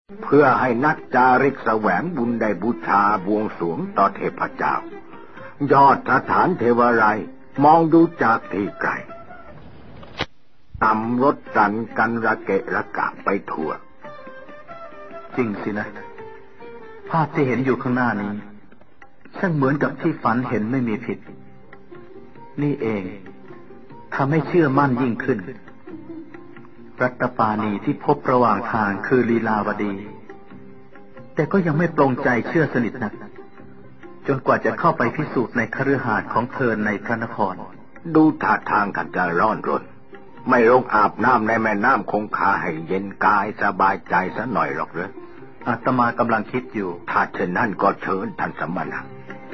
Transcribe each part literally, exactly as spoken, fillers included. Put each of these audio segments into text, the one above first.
เพื่อให้นักจาริกแสวงบุญได้บูชาบวงสรวงต่อเทพเจ้ายอดสถานเทวไลยมองดูจากที่ไกลต่ำรถสันกันระเกะระกะไปทั่วจริงสินะภาพที่เห็นอยู่ข้างหน้านี้ช่างเหมือนกับที่ฝันเห็นไม่มีผิดนี่เองทำให้เชื่อมั่นยิ่งขึ้นรัตปาณีที่พบระหว่างทางคือลีลาวดีแต่ก็ยังไม่ปลงใจเชื่อสนิทนักจนกว่าจะเข้าไปพิสูจน์ในคฤหาสน์ของเธอในพระนครดูท่าทางกันจะร้อนรนไม่ลงอาบน้ำในแม่น้ำคงคาให้เย็นกายสบายใจซะหน่อยหรอกเหรออาตมากำลังคิดอยู่ถ้าเช่นนั้นก็เชิญท่านสมณะ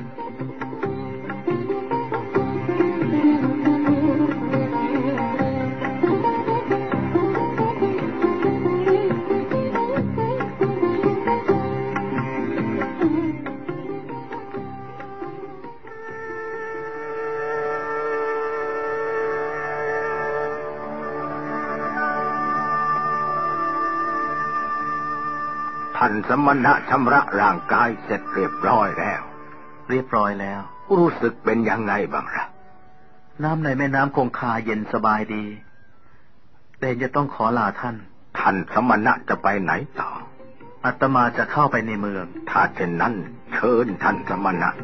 ท่านสมณะชำระร่างกายเสร็จเรียบร้อยแล้วเรียบร้อยแล้วรู้สึกเป็นยังไงบ้างล่ะน้ำในแม่น้ำคงคาเย็นสบายดีแต่จะต้องขอลาท่านท่านสมณะจะไปไหนต่ออาตมาจะเข้าไปในเมืองถ้าเช่นนั้นเชิญท่านสมณะ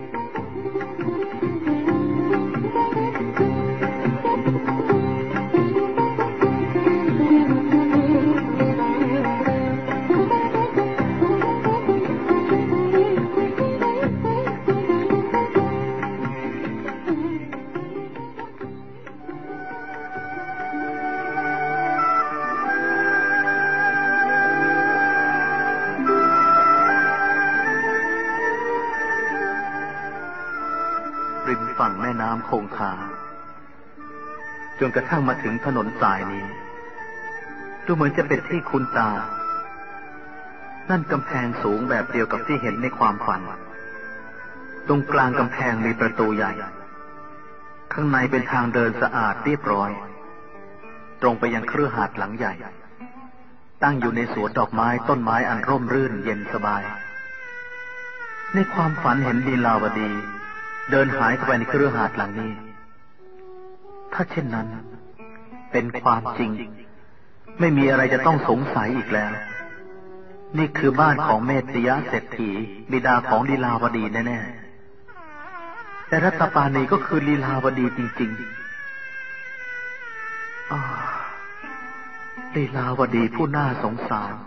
ริมฝั่งแม่น้ำคงคาจนกระทั่งมาถึงถนนสายนี้ดูเหมือนจะเป็นที่คุ้นตานั่นกำแพงสูงแบบเดียวกับที่เห็นในความฝันตรงกลางกำแพงมีประตูใหญ่ข้างในเป็นทางเดินสะอาดเรียบร้อยตรงไปยังคฤหาสน์หลังใหญ่ตั้งอยู่ในสวนดอกไม้ต้นไม้อันร่มรื่นเย็นสบายในความฝันเห็นลีลาวดีเดินหายเข้าไปในคฤหาสน์หลังนี้ถ้าเช่นนั้นเป็นความจริงไม่มีอะไรจะต้องสงสัยอีกแล้วนี่คือบ้านของเมตยเศรษฐีบิดาของลีลาวดีแน่ๆแต่รัตปาณีก็คือลีลาวดีจริงๆอ๋อลีลาวดีผู้น่าสงสาร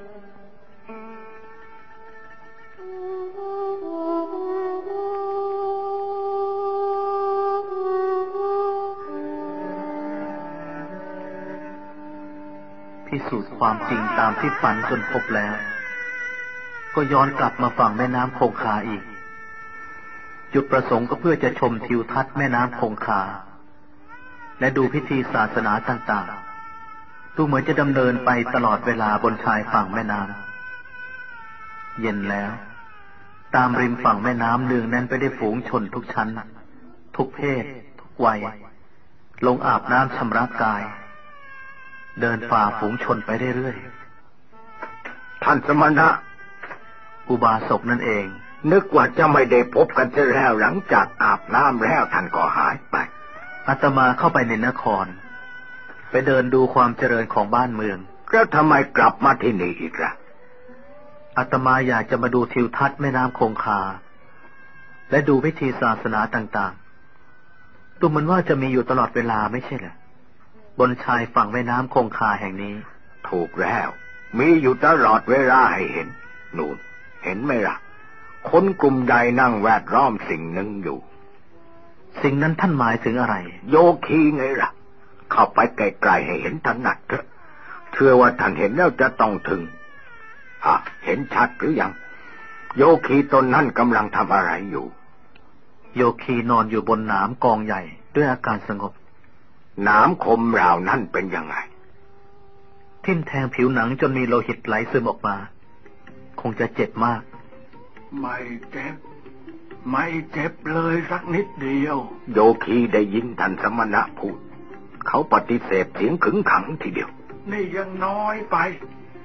พิสูจน์ความจริงตามที่ฝันจนพบแล้วก็ย้อนกลับมาฝั่งแม่น้ำคงคาอีกจุดประสงค์ก็เพื่อจะชมทิวทัศน์แม่น้ำคงคาและดูพิธีศาสนาต่างๆดูเหมือนจะดำเนินไปตลอดเวลาบนชายฝั่งแม่น้ำเย็นแล้วตามริมฝั่งแม่น้ำเนืองแน่นไปด้วยฝูงชนทุกชั้นทุกเพศทุกวัยลงอาบน้ำชำระกายเดินฝ่าฝูงชนไปเรื่อยๆท่านสมณะอุบาสกนั่นเองนึกว่าจะไม่ได้พบกันแล้วหลังจากอาบน้ำแล้วท่านก็หายไปอาตมาเข้าไปในนครไปเดินดูความเจริญของบ้านเมืองแล้วทำไมกลับมาที่นี่อีกล่ะอาตมาอยากจะมาดูทิวทัศน์แม่น้ำคงคาและดูพิธีศาสนาต่างๆดูเหมือนว่าจะมีอยู่ตลอดเวลาไม่ใช่เหรอบนชายฝั่งแม่น้ำคงคาแห่งนี้ถูกแล้วมีอยู่ตลอดเวลาให้เห็นนู่นเห็นไหมล่ะคนกลุ่มใหญ่นั่งแวดล้อมสิ่งหนึ่งอยู่สิ่งนั้นท่านหมายถึงอะไรโยคีไงล่ะเข้าไปไกลๆให้เห็นถนัดเถอะเชื่อว่าท่านเห็นแล้วจะต้องถึงอ่ะเห็นชัดหรือยังโยคีตนนั้นกำลังทำอะไรอยู่โยคีนอนอยู่บนหนามกองใหญ่ด้วยอาการสงบหนามคมราวนั้นเป็นยังไงทิ่มแทงผิวหนังจนมีโลหิตไหลซึมออกมาคงจะเจ็บมากไม่เจ็บไม่เจ็บเลยสักนิดเดียวโยคีได้ยินท่านสมณะพูดเขาปฏิเสธเสียงขึงขังทีเดียวนี่ยังน้อยไป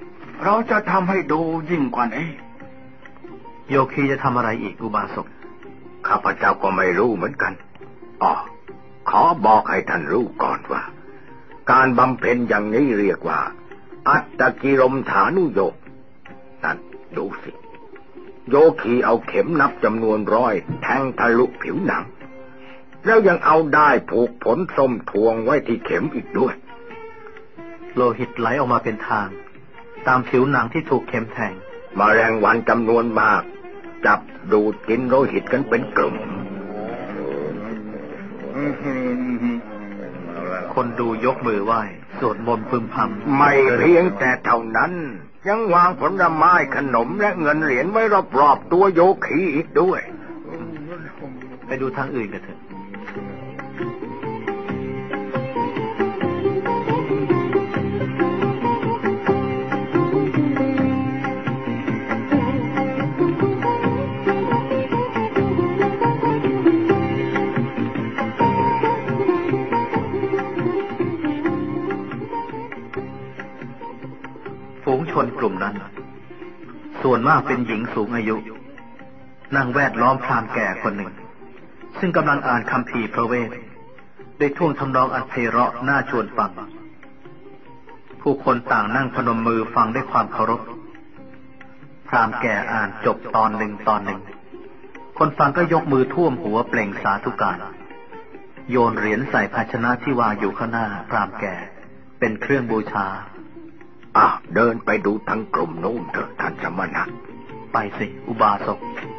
เราจะทำให้ดูยิ่งกว่านี้โยคีจะทำอะไรอีกอุบาสกข้าพเจ้าก็ไม่รู้เหมือนกันอ๋อขอบอกให้ท่านรู้ก่อนว่าการบำเพ็ญอย่างนี้เรียกว่าอัตตกิรมฐานุโยคนั่นดูสิโยคีเอาเข็มนับจำนวนร้อยแทงทะลุผิวหนังแล้วยังเอาได้ผูกผลส้มทวงไว้ที่เข็มอีกด้วยโลหิตไหลออกมาเป็นทางตามผิวหนังที่ถูกเข็มแทงแมลงวันจำนวนมากจับดูดกินโลหิตกันเป็นกลุ่มคนดูยกมือไหว้สวดมนต์พึมพำไม่เพียงแต่เท่านั้นยังวางผลไม้ขนมและเงินเหรียญไว้รอบๆตัวโยคีอีกด้วยไปดูทางอื่นกันเถอะฝูงชนกลุ่มนั้นส่วนมากเป็นหญิงสูงอายุนั่งแวดล้อมพราหมณ์แก่คนหนึ่งซึ่งกำลังอ่านคัมภีร์พระเวทได้ท่วงทำนองอันไพเราะน่าชวนฟังผู้คนต่างนั่งพนมมือฟังด้วยความเคารพพราหมณ์แก่อ่านจบตอนหนึ่งตอนหนึ่งคนฟังก็ยกมือท่วมหัวเปล่งสาธุการโยนเหรียญใส่ภาชนะที่วางอยู่ข้างหน้าพราหมณ์แก่เป็นเครื่องบูชาอ่ะเดินไปดูทั้งกลุ่มนู้นเถอะท่านสมณะไปสิอุบาสก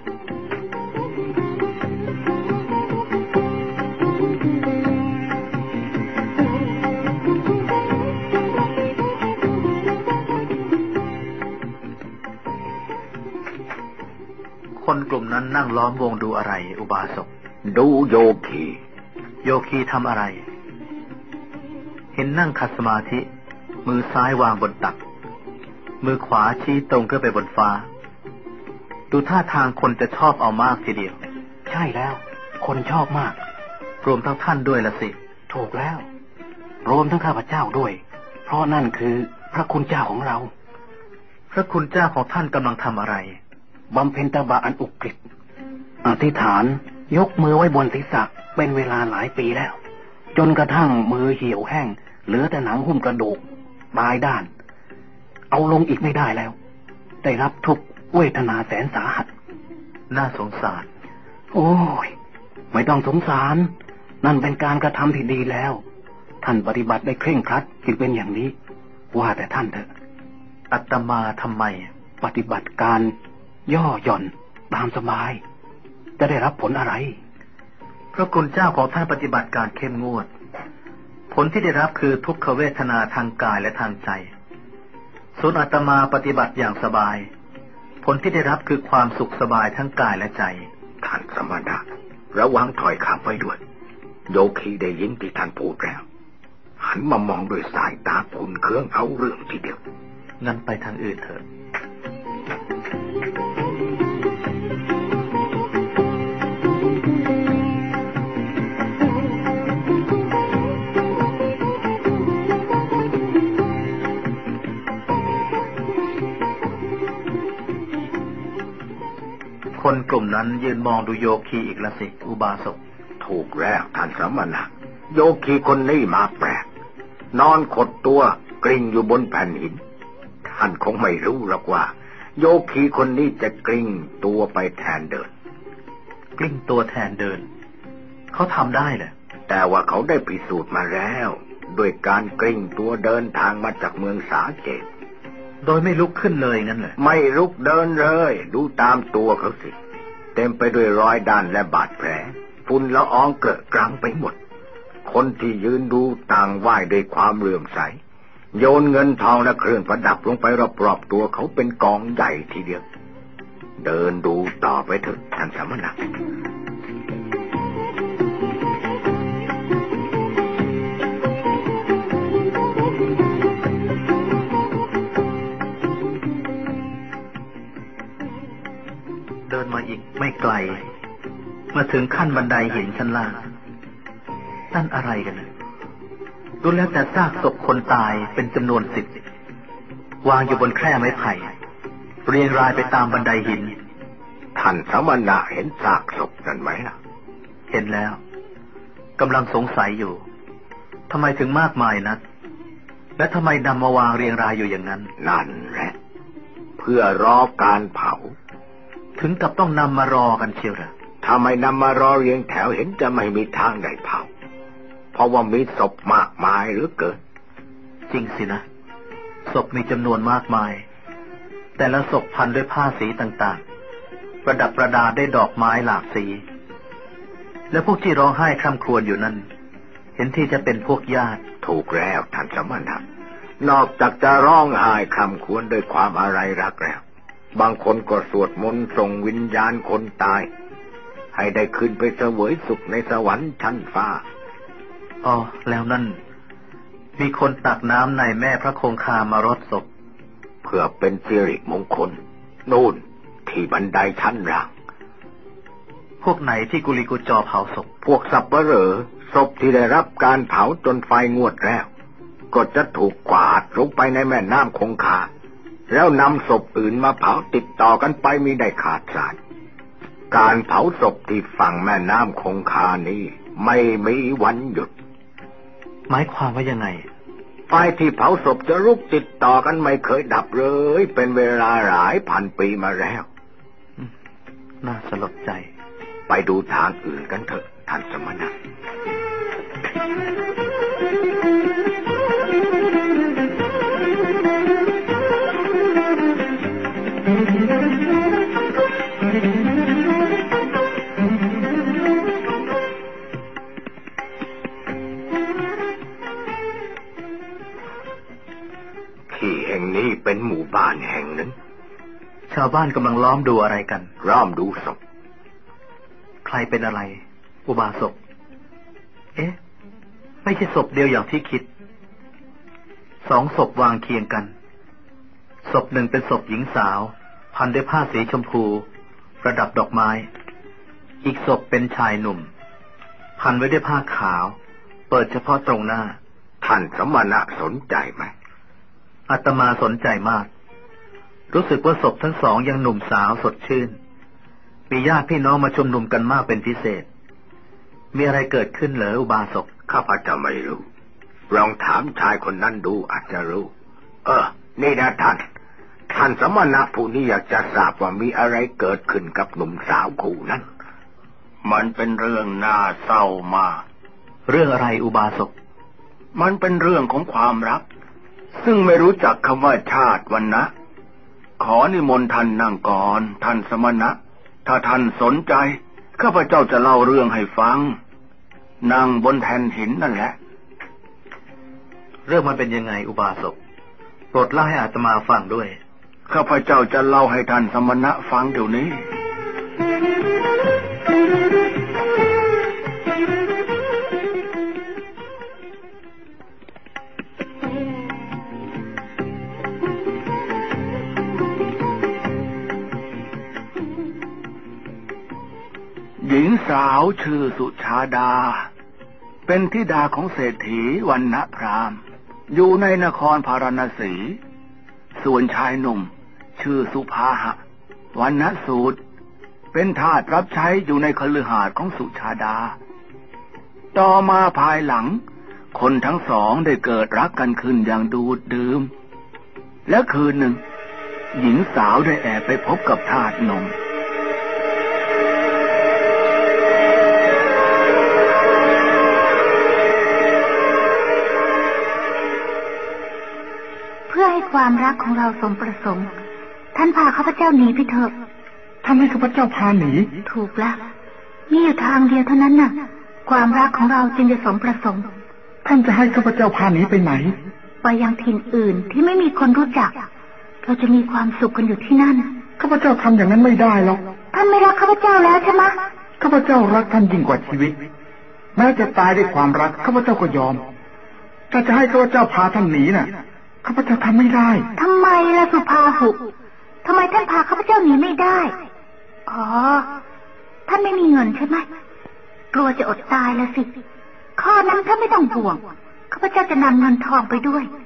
คนกลุ่มนั้นนั่งล้อมวงดูอะไรอุบาสกดูโยคีโยคีทำอะไรเห็นนั่งขัดสมาธิมือซ้ายวางบนตักมือขวาชี้ตรงขึ้นไปบนฟ้าดูท่าทางคนจะชอบเอามากทีเดียวใช่แล้วคนชอบมากรวมทั้งท่านด้วยละสิถูกแล้วรวมทั้งข้าพเจ้าด้วยเพราะนั่นคือพระคุณเจ้าของเราพระคุณเจ้าของท่านกำลังทำอะไรบำเพ็ญตบะอันอุกฤษอธิษฐานยกมือไว้บนศีรษะเป็นเวลาหลายปีแล้วจนกระทั่งมือเหี่ยวแห้งเหลือแต่หนังหุ้มกระดูกปลายด้านเอาลงอีกไม่ได้แล้วได้รับทุกเวทนาแสนสาหัสน่าสงสารโอ้ยไม่ต้องสงสารนั่นเป็นการกระทำที่ดีแล้วท่านปฏิบัติได้เคร่งครัดจึงเป็นอย่างนี้ว่าแต่ท่านเถอะอาตมาทำไมปฏิบัติการย่อหย่อนตามสบายจะได้รับผลอะไรพระคุณเจ้าของท่านปฏิบัติการเข้มงวดผลที่ได้รับคือทุกขเวทนาทางกายและทางใจส่วนอาตมาปฏิบัติอย่างสบายผลที่ได้รับคือความสุขสบายทั้งกายและใจท่านสมณะระวังถอยคำไว้ด้วยโยคีได้ยินที่ท่านพูดแล้วหันมามองด้วยสายตาขุ่นเคืองเอาเรื่องทีเดียวงั้นไปทางอื่นเถอะคนกลุ่มนั้นยืนมองดูโยคีอีกละสิอุบาสกถูกแล้วท่านสมณะโยคีคนนี้มาแปลกนอนขดตัวกลิ้งอยู่บนแผ่นหินท่านคงไม่รู้หรอกว่าโยคีคนนี้จะกลิ้งตัวไปแทนเดินกลิ้งตัวแทนเดินเขาทำได้เหรอแต่ว่าเขาได้พิสูจน์มาแล้วด้วยการกลิ้งตัวเดินทางมาจากเมืองสาเกตโดยไม่ลุกขึ้นเลยงั้นเหรอไม่ลุกเดินเลยดูตามตัวเขาสิเต็มไปด้วยรอยด่านและบาดแผลฝุ่นละอองเกลอะกรังไปหมดคนที่ยืนดูต่างไหว้ด้วยความเลื่อมใสโยนเงินทองและเครื่องประดับลงไปรอบๆตัวเขาเป็นกองใหญ่ทีเดียวเดินดูต่อไปเถอะท่านสมณะเดินมาอีกไม่ไกลมาถึงขั้นบันไดหินชั้นล่างนั่นอะไรกันดูแล้วแต่ซากศพคนตายเป็นจำนวนสิบวางอยู่บนแคร่ไม้ไผ่เรียงรายไปตามบันไดหินท่านสมณะเห็นซากศพนั่นไหมล่ะเห็นแล้วกำลังสงสัยอยู่ทำไมถึงมากมายนักและทำไมนำมาวางเรียงรายอยู่อย่างนั้นนั่นแหละเพื่อรอการเผาถึงกับต้องนำมารอกันเชียวหรือถ้าไม่นำมารอเรียงแถวเห็นจะไม่มีทางได้เผาเพราะว่ามีศพมากมายเหลือเกินจริงสินะศพมีจำนวนมากมายแต่ละศพพันด้วยผ้าสีต่างๆประดับประดาด้วยดอกไม้หลากสีและพวกที่ร้องไห้คร่ำครวญอยู่นั้นเห็นที่จะเป็นพวกญาติถูกแล้วท่านสมณะนอกจากจะร้องไห้คร่ำครวญด้วยความอะไรรักแล้วบางคนก็สวดมนต์ส่งวิญญาณคนตายให้ได้ขึ้นไปเสวยสุขในสวรรค์ชั้นฟ้าอ๋อแล้วนั่นมีคนตักน้ำในแม่พระคงคามารดศพเพื่อเป็นสิริมงคลนู่นที่บันไดชั้นล่างพวกไหนที่กุลิกุจอเผาศพพวกสับเปลอศพที่ได้รับการเผาจนไฟงวดแล้วก็จะถูกกวาดลงไปในแม่น้ำคงคาแล้วนำศพอื่นมาเผาติดต่อกันไปมิได้ขาดสายการเผาศพที่ฝั่งแม่น้ำคงคานี้ไม่มีวันหยุดหมายความว่ายังไงไฟที่เผาศพจะลุกติดต่อกันไม่เคยดับเลยเป็นเวลาหลายพันปีมาแล้วน่าสลดใจไปดูทางอื่นกันเถอะท่านสมณะที่แห่งนี้เป็นหมู่บ้านแห่งหนึ่งชาวบ้านกำลังล้อมดูอะไรกันล้อมดูศพใครเป็นอะไรอุบาสกเอ๊ะไม่ใช่ศพเดียวอย่างที่คิดสองศพวางเคียงกันศพหนึ่งเป็นศพหญิงสาวพันด้วยผ้าสีชมพูประดับดอกไม้อีกศพเป็นชายหนุ่มพันไว้ด้วยผ้าขาวเปิดเฉพาะตรงหน้าท่านสมณะสนใจไหมอาตมาสนใจมากรู้สึกว่าศพทั้งสองยังหนุ่มสาวสดชื่นมีญาติพี่น้องมาชุมนุมกันมากเป็นพิเศษมีอะไรเกิดขึ้นเหรออุบาสกข้าพเจ้าไม่รู้ลองถามชายคนนั้นดูอาจจะรู้เออนี่นะท่านท่านสมณะผู้นี้อยากจะทราบว่ามีอะไรเกิดขึ้นกับหนุ่มสาวคู่นั้นมันเป็นเรื่องน่าเศร้ามากเรื่องอะไรอุบาสกมันเป็นเรื่องของความรักซึ่งไม่รู้จักคำว่าชาติวรรณะขอนิมนต์ท่านนั่งก่อนท่านสมณะถ้าท่านสนใจข้าพเจ้าจะเล่าเรื่องให้ฟังนั่งบนแผ่นหินนั่นแหละเรื่องมันเป็นยังไงอุบาสกโปรดเล่าให้อาตมาฟังด้วยข้าพเจ้าจะเล่าให้ท่านสมณะฟังเดี๋ยวนี้หญิงสาวชื่อสุชาดาเป็นธิดาของเศรษฐีวรรณพราหมณ์อยู่ในนครพาราณสีส่วนชายหนุ่มชื่อสุภาหะวรรณสูตรเป็นทาสรับใช้อยู่ในคฤหาสน์ของสุชาดาต่อมาภายหลังคนทั้งสองได้เกิดรักกันขึ้นอย่างดูดดื่มและคืนหนึ่งหญิงสาวได้แอบไปพบกับทาสหนุ่มเพื่อให้ความรักของเราสมประสงค์ท่านพาข้าพเจ้าหนีไปเถอะท่านให้ข้าพเจ้าพาหนีถูกแล้วมีอยู่ทางเดียวเท่านั้นน่ะความรักของเราจึงจะสมประสงค์ท่านจะให้ข้าพเจ้าพาหนีไปไหนไปยังถิ่นอื่นที่ไม่มีคนรู้จักเราจะมีความสุขกันอยู่ที่นั่นข้าพเจ้าทำอย่างนั้นไม่ได้หรอกท่านไม่รักข้าพเจ้าแล้วใช่ไหมข้าพเจ้ารักท่านยิ่งกว่าชีวิตแม้จะตายด้วยความรักข้าพเจ้าก็ยอมถ้าจะให้ข้าพเจ้าพาท่านหนีน่ะข้าพเจ้าทำไม่ได้ทำไมล่ะสุภาหุทำไมท่านพาข้าพเจ้าหนีไม่ได้อ๋อท่านไม่มีเงินใช่ไหมกลัวจะอดตายแล้วสิข้อนั้นท่านไม่ต้องห่วงข้าพเจ้าจะนำเงินทองไปด้วยส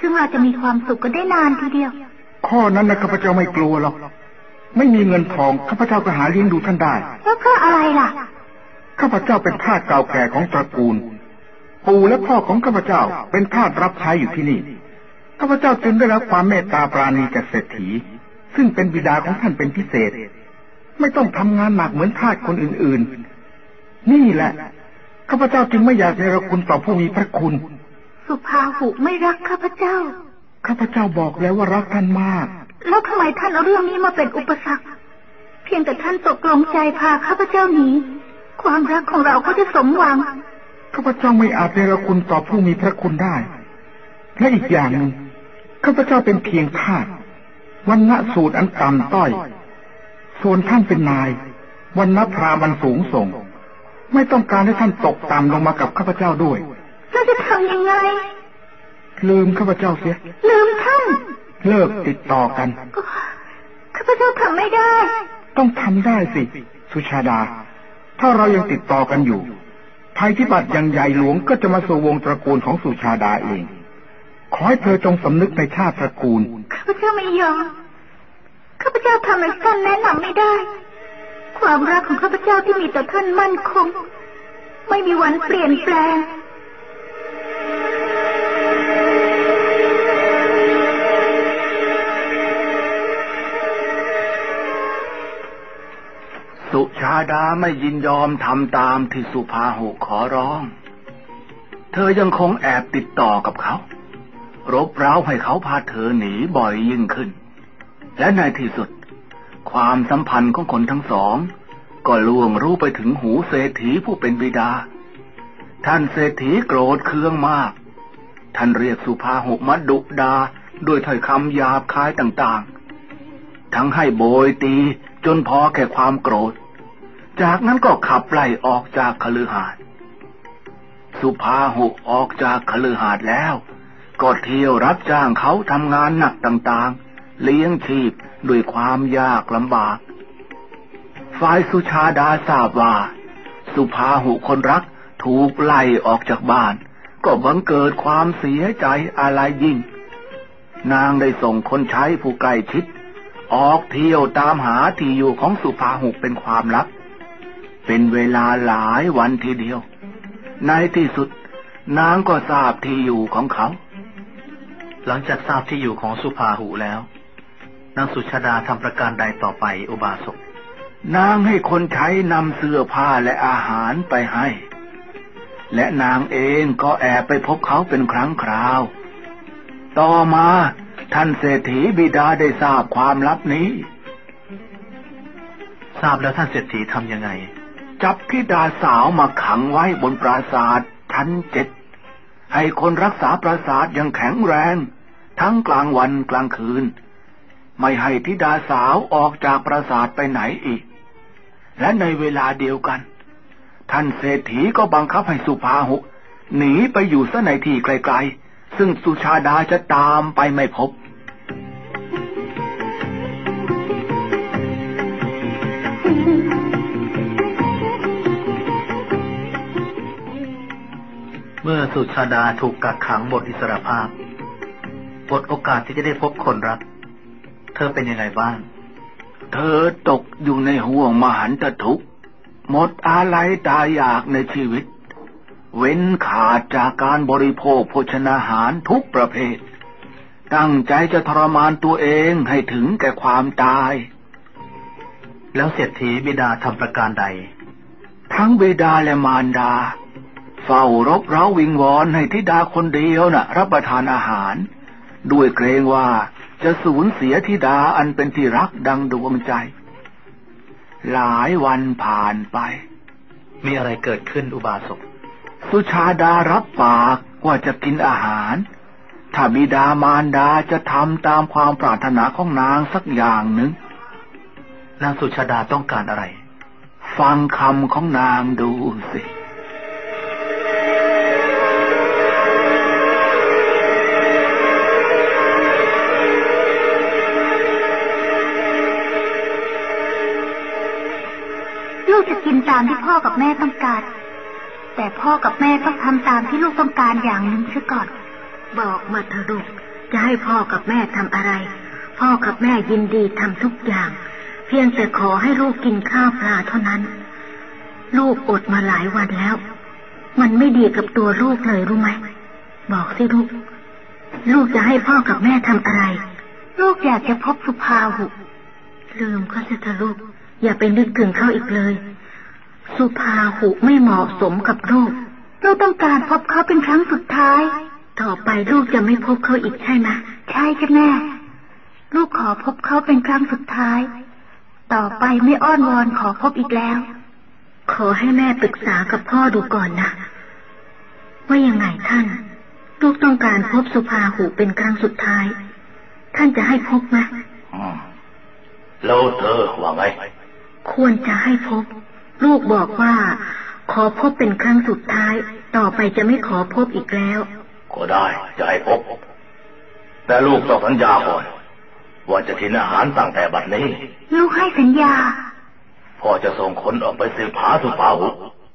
ซึ่งเราจะมีความสุขกันได้นานทีเดียวข้อนั้นนะข้าพเจ้าไม่กลัวหรอกไม่มีเงินทองข้าพเจ้าก็หาเลี้ยงดูท่านได้แล้วเพราะอะไรล่ะข้าพเจ้าเป็นทาสเก่าแก่ของตระกูลปู่และพ่อของข้าพเจ้าเป็นทาสรับใช้อยู่ที่นี่ข้าพเจ้าจึงได้รับความเมตตาปราณีจากเศรษฐีซึ่งเป็นบิดาของท่านเป็นพิเศษไม่ต้องทำงานหนักเหมือนทาสคนอื่นๆนี่แหละข้าพเจ้าจึงไม่อยากเนรคุณต่อผู้มีพระคุณสุภาหุไม่รักข้าพเจ้าข้าพเจ้าบอกแล้วว่ารักท่านมากแล้วทำไมท่านเอาเรื่องนี้มาเป็นอุปสรรคเพียงแต่ท่านตกลงใจพาข้าพเจ้าหนีความรักของเราก็จะสมหวังข้าพเจ้าไม่อาจเนรคุณต่อผู้มีพระคุณได้และอีกอย่างหนึ่งข้าพเจ้าเป็นเพียงทาสวรรณะสูตรอันต่ำต้อยส่วนท่านเป็นนายวรรณะพราหมณ์สูงส่งไม่ต้องการให้ท่านตกต่ำลงมากับข้าพเจ้าด้วยเราจะทำยังไงลืมข้าพเจ้าเสียลืมท่านเลิกติดต่อกันข้าพเจ้าทำไม่ได้ต้องทำได้สิสุชาดาถ้าเรายังติดต่อกันอยู่ภัยพิบัติอย่างใหญ่หลวงก็จะมาสู่วงตระกูลของสุชาดาเองขอให้เธอจงสำนึกในชาติตระกูลข้าพเจ้าไม่ยอมข้าพเจ้าทำอะไรท่านแนะนำไม่ได้ความรักของข้าพเจ้าที่มีต่อท่านมั่นคงไม่มีวันเปลี่ยนแปลงสุชาดาไม่ยินยอมทำตามที่สุภาหุขอร้องเธอยังคงแอบติดต่อกับเขารบเร้าให้เขาพาเธอหนีบ่อยยิ่งขึ้นและในที่สุดความสัมพันธ์ของคนทั้งสองก็ล่วงรู้ไปถึงหูเศรษฐีผู้เป็นบิดาท่านเศรษฐีโกรธเคืองมากท่านเรียกสุภาหุมาดุด่าด้วยถ้อยคำหยาบคายต่างๆทั้งให้โบยตีจนพอแก่ความโกรธจากนั้นก็ขับไล่ออกจากคฤหาสน์สุภาหุออกจากคฤหาสน์แล้วก็เที่ยวรับจ้างเขาทำงานหนักต่างๆเลี้ยงชีพด้วยความยากลำบากฝ่ายสุชาดาทราบว่าสุภาหุคนรักถูกไล่ออกจากบ้านก็บังเกิดความเสียใจอะไรยิ่งนางได้ส่งคนใช้ผู้ใกล้ชิดออกเที่ยวตามหาที่อยู่ของสุภาหุเป็นความลับเป็นเวลาหลายวันทีเดียวในที่สุดนางก็ทราบที่อยู่ของเขาหลังจากทราบที่อยู่ของสุภาหุแล้วนางสุชาดาทำประการใดต่อไปอุบาสกนางให้คนใช้นำเสื้อผ้าและอาหารไปให้และนางเองก็แอบไปพบเขาเป็นครั้งคราวต่อมาท่านเศรษฐีบิดาได้ทราบความลับนี้ทราบแล้วท่านเศรษฐีทำยังไงจับธิดาสาวมาขังไว้บนปราสาทชั้นเจ็ดให้คนรักษาปราสาทอย่างแข็งแรงทั้งกลางวันกลางคืนไม่ให้ธิดาสาวออกจากปราสาทไปไหนอีกและในเวลาเดียวกันท่านเศรษฐีก็บังคับให้สุภาหุหนีไปอยู่ซะในที่ไกลๆซึ่งสุชาดาจะตามไปไม่พบเมื่อสุชาดาถูกกักขังหมดอิสรภาพหมดโอกาสที่จะได้พบคนรักเธอเป็นยังไงบ้างเธอตกอยู่ในห่วงมหันตทุกข์หมดอาลัยตายอยากในชีวิตเว้นขาดจากการบริโภคโภชนาหารทุกประเภทตั้งใจจะทรมานตัวเองให้ถึงแก่ความตายแล้วเศรษฐีบิดาทำประการใดทั้งบิดาและมารดาเฝ้ารบเร้าวิงวอนให้ธิดาคนเดียวน่ะรับประทานอาหารด้วยเกรงว่าจะสูญเสียธิดาอันเป็นที่รักดังดวงใจหลายวันผ่านไปมีอะไรเกิดขึ้นอุบาสกสุชาดารับปากว่าจะกินอาหารถ้าบิดามารดาจะทำตามความปรารถนาของนางสักอย่างหนึ่งนางสุชาดาต้องการอะไรฟังคำของนางดูสิลูกจะกินตามที่พ่อกับแม่ต้องการแต่พ่อกับแม่ต้องทำตามที่ลูกต้องการอย่างหนึ่งเสียก่อนบอกมาเถอะลูกจะให้พ่อกับแม่ทำอะไรพ่อกับแม่ยินดีทำทุกอย่างเพียงแต่ขอให้ลูกกินข้าวปลาเท่านั้นลูกอดมาหลายวันแล้วมันไม่ดีกับตัวลูกเลยรู้ไหมบอกสิลูกลูกจะให้พ่อกับแม่ทำอะไรลูกอยากจะพบสุภาหุลืมเขาเถอะลูกอย่าไปนึกถึงเขาอีกเลยสุภาหุไม่เหมาะสมกับลูกลูกต้องการพบเขาเป็นครั้งสุดท้ายต่อไปลูกจะไม่พบเขาอีกใช่ไหมใช่จ้ะแม่ลูกขอพบเขาเป็นครั้งสุดท้ายต่อไปไม่อ้อนวอนขอพบอีกแล้วขอให้แม่ปรึกษากับพ่อดูก่อนนะว่ายังไงท่านลูกต้องการพบสุภาหุเป็นครั้งสุดท้ายท่านจะให้พบไหมแล้วเธอว่าไงควรจะให้พบลูกบอกว่าขอพบเป็นครั้งสุดท้ายต่อไปจะไม่ขอพบอีกแล้วก็ได้จะให้พบแต่ลูกต้องสัญญาก่อนว่าจะทิ้งอาหารตั้งแต่บัดนี้ลูกให้สัญญาพ่อจะส่งคนออกไปสืบหาสุภาหุ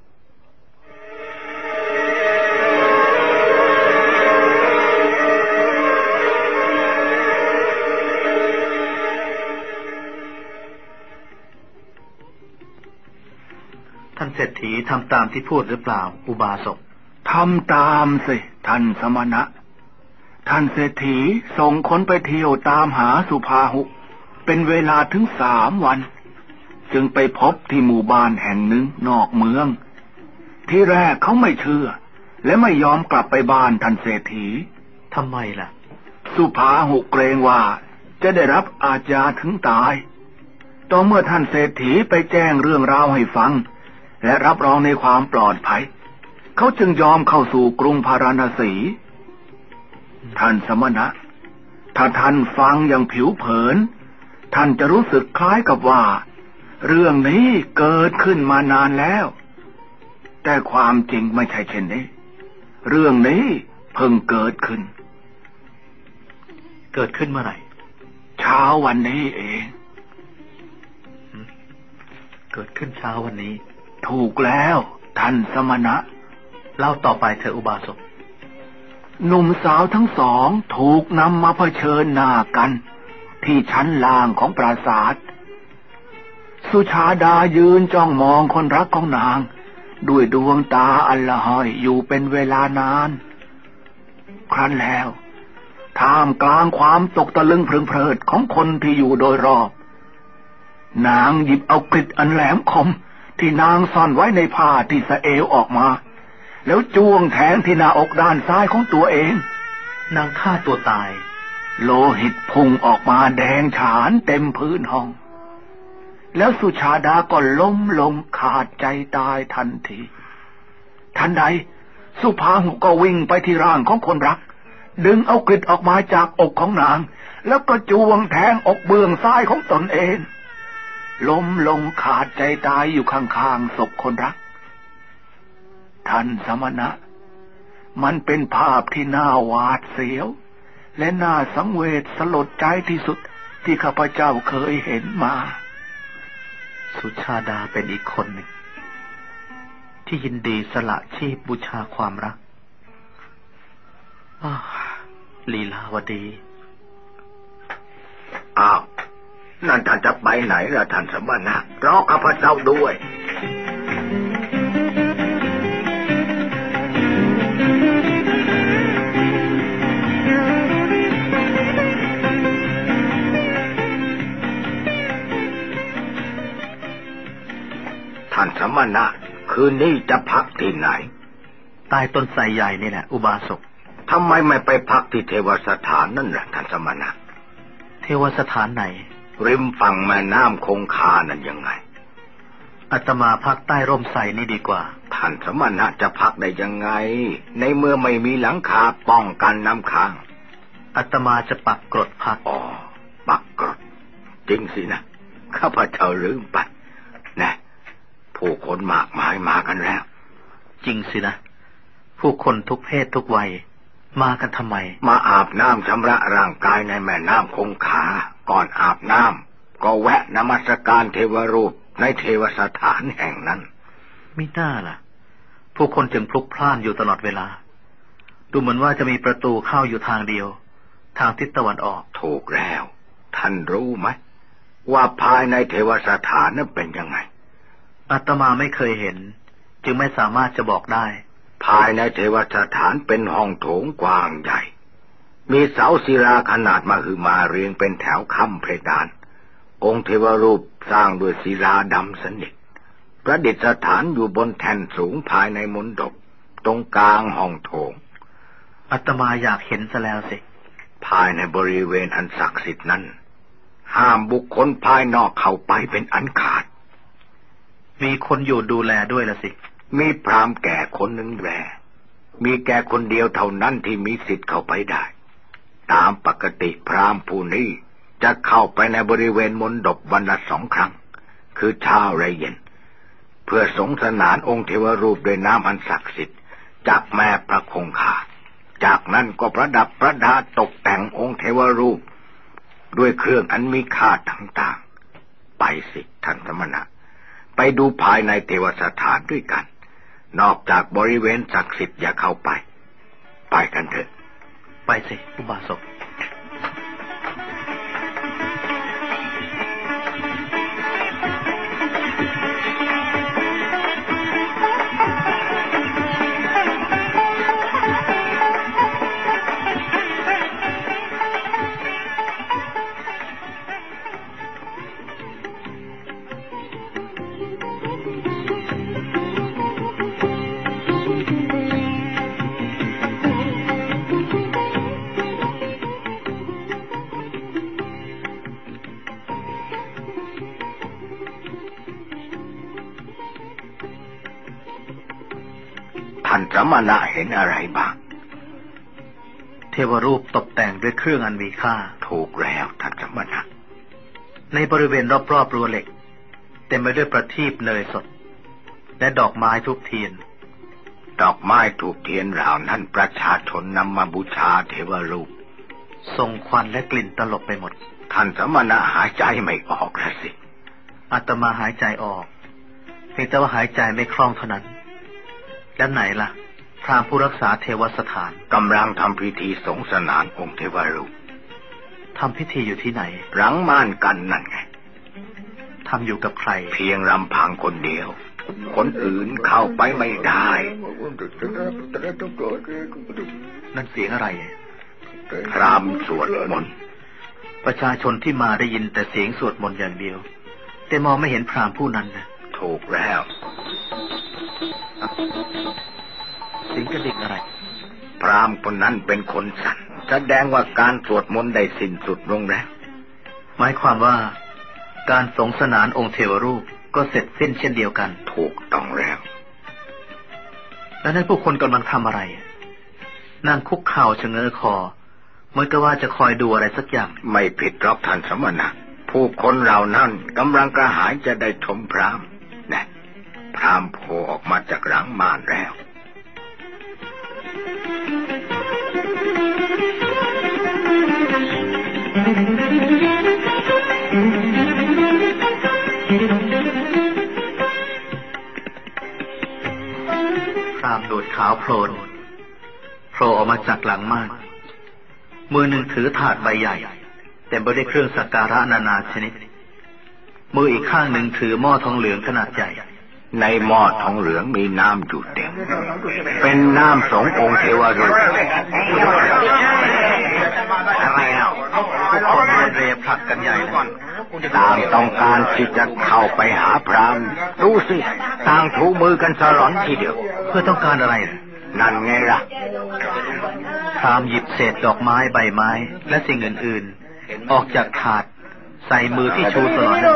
ท่านเศรษฐีทำตามที่พูดหรือเปล่าอุบาสกทำตามสิท่านสมณะท่านเศรษฐีส่งคนไปเที่ยวตามหาสุภาหุเป็นเวลาถึงสามวันจึงไปพบที่หมู่บ้านแห่งหนึ่งนอกเมืองที่แรกเขาไม่เชื่อและไม่ยอมกลับไปบ้านท่านเศรษฐีทำไมล่ะสุภาหุเกรงว่าจะได้รับอาญาถึงตายต่อเมื่อท่านเศรษฐีไปแจ้งเรื่องราวให้ฟังและรับรองในความปลอดภัยเขาจึงยอมเข้าสู่กรุงพาราณสีท่านสมณะถ้าท่านฟังอย่างผิวเผินท่านจะรู้สึกคล้ายกับว่าเรื่องนี้เกิดขึ้นมานานแล้วแต่ความจริงไม่ใช่เช่นนี้เรื่องนี้เพิ่งเกิดขึ้นเกิดขึ้นเมื่อไหร่เช้าวันนี้เองเกิดขึ้นเช้าวันนี้ถูกแล้วท่านสมณะเล่าต่อไปเถอะอุบาสกหนุ่มสาวทั้งสองถูกนำมาเผชิญหน้ากันที่ชั้นล่างของปราสาทสุชาดายืนจ้องมองคนรักของนางด้วยดวงตาอันละห้อยอยู่เป็นเวลานานครั้นแล้วท่ามกลางความตกตะลึงเพลิงเพลิดของคนที่อยู่โดยรอบนางหยิบเอากฤษอันแหลมคมที่นางซ่อนไว้ในผ้าที่สะเอวออกมาแล้วจ้วงแทงที่หน้าอกด้านซ้ายของตัวเองนางฆ่าตัวตายโลหิตพุ่งออกมาแดงฉานเต็มพื้นห้องแล้วสุชาดาก็ล้มลงขาดใจตายทันทีทันใดสุภาหุก็วิ่งไปที่ร่างของคนรักดึงเอากฤษออกมาจากอกของนางแล้วก็จ้วงแทงอกเบื้องซ้ายของตนเองล้มลงขาดใจตายอยู่ข้างๆศพคนรักท่านสมณะมันเป็นภาพที่น่าหวาดเสียวและน่าสังเวชสลดใจที่สุดที่ข้าพเจ้าเคยเห็นมาสุชาดาเป็นอีกคนหนึ่งที่ยินดีสละชีพบูชาความรักลีลาวดีอ้าวนั่นท่านจะไปไหนล่ะท่านสมณะรอข้าพเจ้าด้วยท่านสมณะคืนนี้จะพักที่ไหนใต้ต้นไทรใหญ่นี่แหละอุบาสกทำไมไม่ไปพักที่เทวสถานนั่นล่ะท่านสมณะเทวสถานไหนริมฝั่งแม่น้ำคงคานั่นยังไงอาตมาพักใต้ร่มไทรนี่ดีกว่าท่านสมณะจะพักได้ยังไงในเมื่อไม่มีหลังคาป้องกันน้ำค้างอาตมาจะปักกรดพักอ๋อปักกรดจริงสินะข้าพเจ้าลืมไปนะผู้คนมากมายมากันแล้วจริงสินะผู้คนทุกเพศทุกวัยมากันทำไมมาอาบน้ำชำระร่างกายในแม่น้ำคงคาก่อนอาบน้ำก็แวะนมัสการเทวรูปในเทวสถานแห่งนั้นมิน่าล่ะผู้คนจึงพลุกพล่านอยู่ตลอดเวลาดูเหมือนว่าจะมีประตูเข้าอยู่ทางเดียวทางทิศตะวันออกถูกแล้วท่านรู้ไหมว่าภายในเทวสถานนั้นเป็นยังไงอาตมาไม่เคยเห็นจึงไม่สามารถจะบอกได้ภายในเทวสถานเป็นห้องโถงกว้างใหญ่มีเสาศิลาขนาดมหึมาเรียงเป็นแถวค้ำเพดานองค์เทวรูปสร้างด้วยศิลาดำสนิทประดิษฐานอยู่บนแท่นสูงภายในมณฑปตรงกลางห้องโถงอาตมาอยากเห็นซะแล้วสิภายในบริเวณอันศักดิ์สิทธิ์นั้นห้ามบุคคลภายนอกเข้าไปเป็นอันขาดมีคนอยู่ดูแลด้วยละสิมีพราหมณ์แก่คนหนึ่งแลมีแก่คนเดียวเท่านั้นที่มีสิทธิ์เข้าไปได้ตามปกติพราหมณ์ผู้นี้จะเข้าไปในบริเวณมณฑปวันละสองครั้งคือเช้าและเย็นเพื่อสงสนานองค์เทวรูปด้วยน้ำอันศักดิ์สิทธิ์จากแม่พระคงคาจากนั้นก็ประดับประดาตกแต่งองค์เทวรูปด้วยเครื่องอันมีค่าต่างๆไปสิท่านสมณะไปดูภายในเทวสถานด้วยกันนอกจากบริเวณศักดิ์สิทธิ์อย่าเข้าไปไปกันเถอะไปสิอุบาสกสมณะเห็นอะไรบ้างเทวรูปตกแต่งด้วยเครื่องอันมีค่าถูกแล้วท่านสมณะในบริเวณรอบๆรั้วเหล็กเต็มไปด้วยประทีปเนยสดและดอกไม้ธูปเทียนดอกไม้ธูปเทียนเหล่านั้นประชาชนนำมาบูชาเทวรูปส่งควันและกลิ่นตลบไปหมดท่านสมณะหายใจไม่ออกละสิอาตมาหายใจออกเพียงแต่ว่าหายใจไม่คล่องเท่านั้นแล้วไหนล่ะพราหมณ์ผู้รักษาเทวสถานกำลังทำพิธีสงสนานองค์เทวรูปทำพิธีอยู่ที่ไหนหลังม่านกันนั่นไงทำอยู่กับใครเพียงลำพังคนเดียวคนอื่นเข้าไปไม่ได้นั่นเสียงอะไรพราหมณ์สวดมนต์ประชาชนที่มาได้ยินแต่เสียงสวดมนต์อย่างเดียวแต่มองไม่เห็นพราหมณ์ผู้นั้นนะถูกแล้วเสียงกระดิกอะไรพราหมณ์คนนั้นเป็นคนสั่นแสดงว่าการสวดมนต์ได้สิ้นสุดลงแล้วหมายความว่าการสงสนานองค์เทวรูปก็เสร็จสิ้นเช่นเดียวกันถูกต้องแล้วแล้วนั้นผู้คนกำลังทำอะไรนั่งคุกเข่าชะเง้อคอเหมือนกับว่าจะคอยดูอะไรสักอย่างไม่ผิดหรอกท่านสมณะผู้คนเหล่านั้นกำลังกระหายจะได้ชมพราหมณ์นะพราหมณ์โผล่ออกมาจากหลังม่านแล้วพราหมณ์โดดขาวโพลนโผล่ออกมาจากหลังม่านมือหนึ่งถือถาดใบใหญ่เต็มไปด้วยเครื่องสักการะนานาชนิดมืออีกข้างหนึ่งถือหม้อทองเหลืองขนาดใหญ่ในหม้อทองเหลืองมีน้ำอยู่เต็มเป็นน้ำสงองค์เทวรูปอะไรอ่ะทุกคนเรผลักกันใหญ่เลยต่างต้องการที่จะเข้าไปหาพราหมณ์ดูสิต่างถูมือกันสลอนทีเดียวเพื่อต้องการอะไรนั่นไงล่ะพราหมณ์หยิบเศษดอกไม้ใบไม้และสิ่งอื่นๆออกจากถาดใส่มือที่ชูสลอน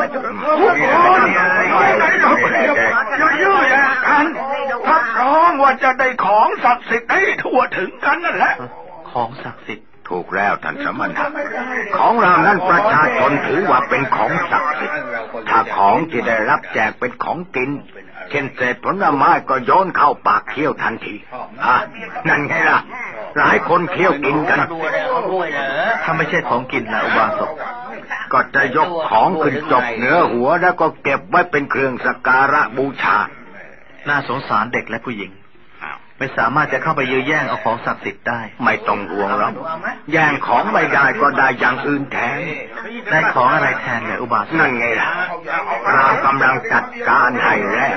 อย่ายื้อแย่งกันรับรองว่าจะได้ของศักดิ์สิทธิ์ให้ทั่วถึงกันนั่นแหละของศักดิ์สิทธิ์ถูกแล้วท่านสมณะของเรานั้นประชาชนถือว่าเป็นของศักดิ์สิทธิ์ถ้าของที่ได้รับแจกเป็นของกินเช่นเศษผลไม้ก็โยนเข้าปากเคี้ยวทันทีอ่ะนั่นไงล่ะหลายคนเคี้ยวกินกันถ้าไม่ใช่ของกินนะอุบาสกก็จะยกของขึ้นจบเหนือหัวแล้วก็เก็บไว้เป็นเครื่องสักการะบูชาน่าสงสารเด็กและผู้หญิงไปไม่สามารถจะเข้าไปยื้อแย่งเอาของศักดิ์สิทธิ์ได้ไม่ต้องห่วงหรอกแย่งของไม่ได้ก็ได้อย่างอื่นแทนได้ของอะไรแทนเลยอุบาสกนั่นไงล่ะเรากำลังจัดการให้แล้ว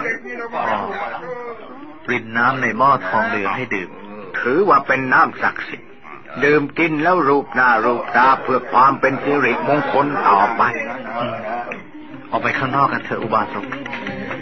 รินน้ำในหม้อทองเหลืองให้ดื่มถือว่าเป็นน้ำศักดิ์สิทธิ์ดื่มกินแล้วรูปหน้ารูปตาเพื่อความเป็นสิริมงคลต่อไปออกไปข้างนอกกันเถอะอุบาสก